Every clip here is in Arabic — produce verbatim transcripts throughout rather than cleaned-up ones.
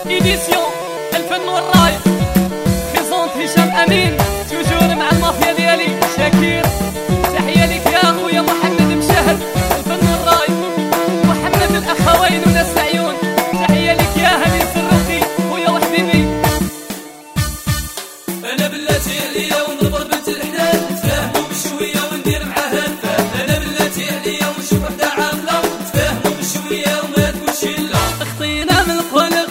إيديسيون الفن والراي بريزونت هشام أمين توجور مع المافيا ديالي شاكير. تحية ليك يا خويا محمد مشاهد الفن والراي، محمد الأخوين وناس العيون. تحية ليك يا هاني السروقي خويا وحبيبي. أنا بلاتي عليا ونضرب بنت الحلال نتفاهموا بشوية وندير معاها الفال. أنا بلاتي عليا ونشوف وحدة عاملة نتفاهموا بشوية وما تقولش لا. خطينا من القلق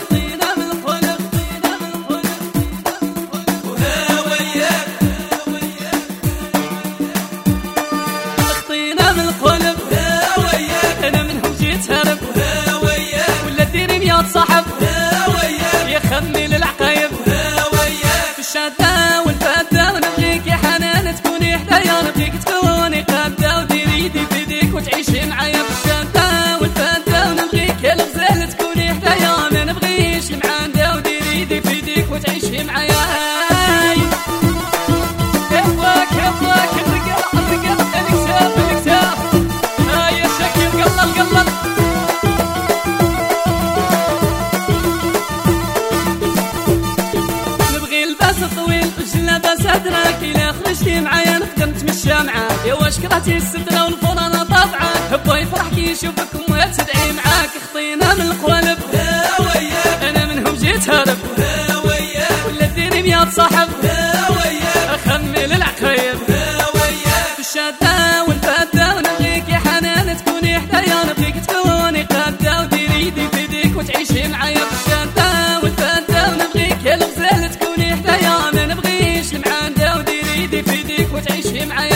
صاحب يا خمي العقايب في الشادة والفادة، ونبغيك يا حنان تكوني حدايا، نبغيك تكوني قادة وديري يدي في يديك وتعيشي معايا في الشادة والفادة، ونبغيك يا الغزال تكوني حدايا، ما نبغيش المعاندة وديري يدي في يديك وتعيشي معايا. يباك يباك الرجال الرجال الكتاب الكتاب ها يا شكل قلل قلل. طويل وجلابة صدرك إلا خرجتي معايا نقدر نتمشى معاك، يا واش كرهتي السترة والفرانة طابعاك، هبا يفرح كي يشوفك وما تدعي معاك. خطينا من القوالب لا وياك أنا منهم جيت هارب لا وياك، ولا ديري مية صاحب لا وياك، أخمل العقايب لا وياك في الشادة والفادة، ونبغيك يا حنان تكوني حدايا، نبغيك تكوني قادة وديري يدي في يديك وتعيشي معايا في الشادة والفادة، ونبغيك يا الغزال تكوني حدايا، ما نبغيش المعاندة وديري يدي في يديك وتعيشي معايا.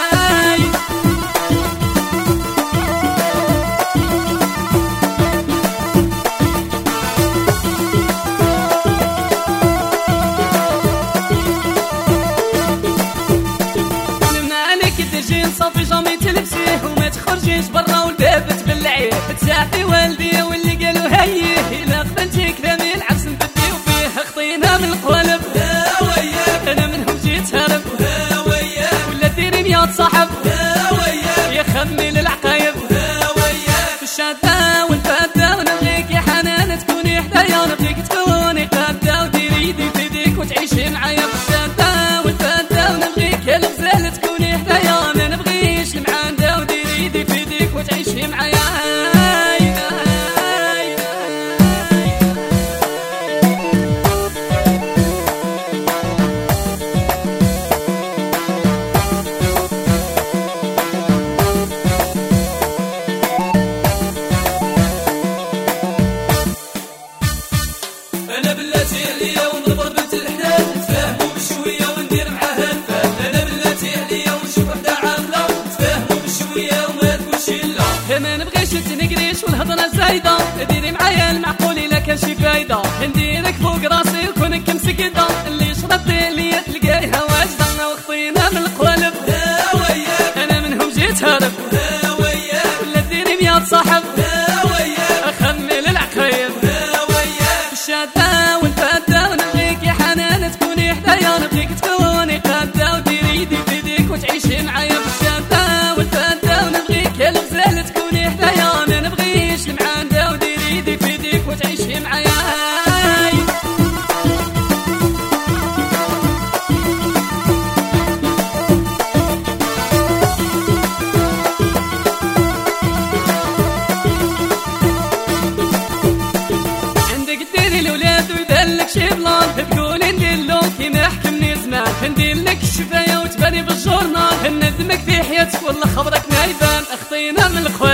صافي جامي تلبسيه وما تخرجيش برا والباب تبلعيه، تساعدي والدي واللي قالوا هيه إلا قبلتي كلامي العرس نبديو فيه. خطينا من القوالب لا وياك أنا منهم جيت هارب لا وياك، ولا ديري مية صاحب لا وياك يا خمي العقايب لا وياك في الشادة والفادة، ونبغيك يا حنان تكوني حدايا، نبغيك تكوني قادة وديري يدي في يديك وتعيشي معايا في الشادة والفادة، ونبغيك يا الغزال تكوني حدايا، ما نبغيش المعاندة وديري يدي في يديك وتعيشي معايا. أنا بلاتي عليا ونضرب بنت الحلال نتفاهموا بشوية وندير معاها الفال. أنا بلاتي عليا ونشوف وحدة عاملة نتفاهموا بشوية وما تقولش لا. ما نبغيش تنقريش والهضرة زايدة، ديري معايا المعقول إلا كان شي فايدة، نديرك فوق راسي وكونك مسكدة، اللي شربتي ليا تلقايها واجدة. وخطينا من القوالب لا وياك أنا منهم جيت هارب لا وياك، ولا ديري مية صاحب لا وياك أخمل العقايب لا وياك في الشادة والفادة، ونبغيك يا حنان تكوني حدايا، نبغيك تكوني قادة وديري يدي في يديك وتعيشي معايا في الشادة والفادة، ونبغيك يا الغزال تكوني حدايا، ما نبغيش المعاندة وديري يدي في يديك وتعيشي معايا. شي بلان تقولي نديرلو كيما حكمني زمان، ندير لك الشفاية وتباني بالجورنال، ندمك في حياتك والله خبرك ما يبان. خطينا من الخوال